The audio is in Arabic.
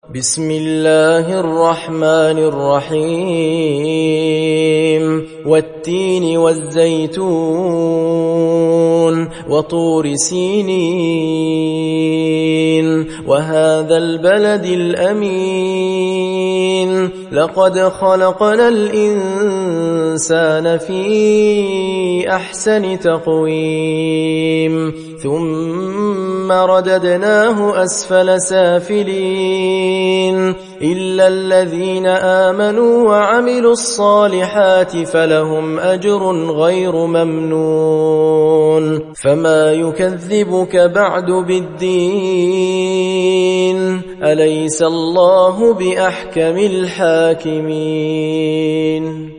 بسم الله الرحمن الرحيم والتين والزيتون وطور سينين وهذا البلد الأمين لقد خلقنا الإنسان في أحسن تقويم ثم رددناه أسفل سافلين إلا الذين آمنوا وعملوا الصالحات فلهم أجر غير ممنون فما يكذبك بعد بالدين أليس الله بأحكم الحاكمين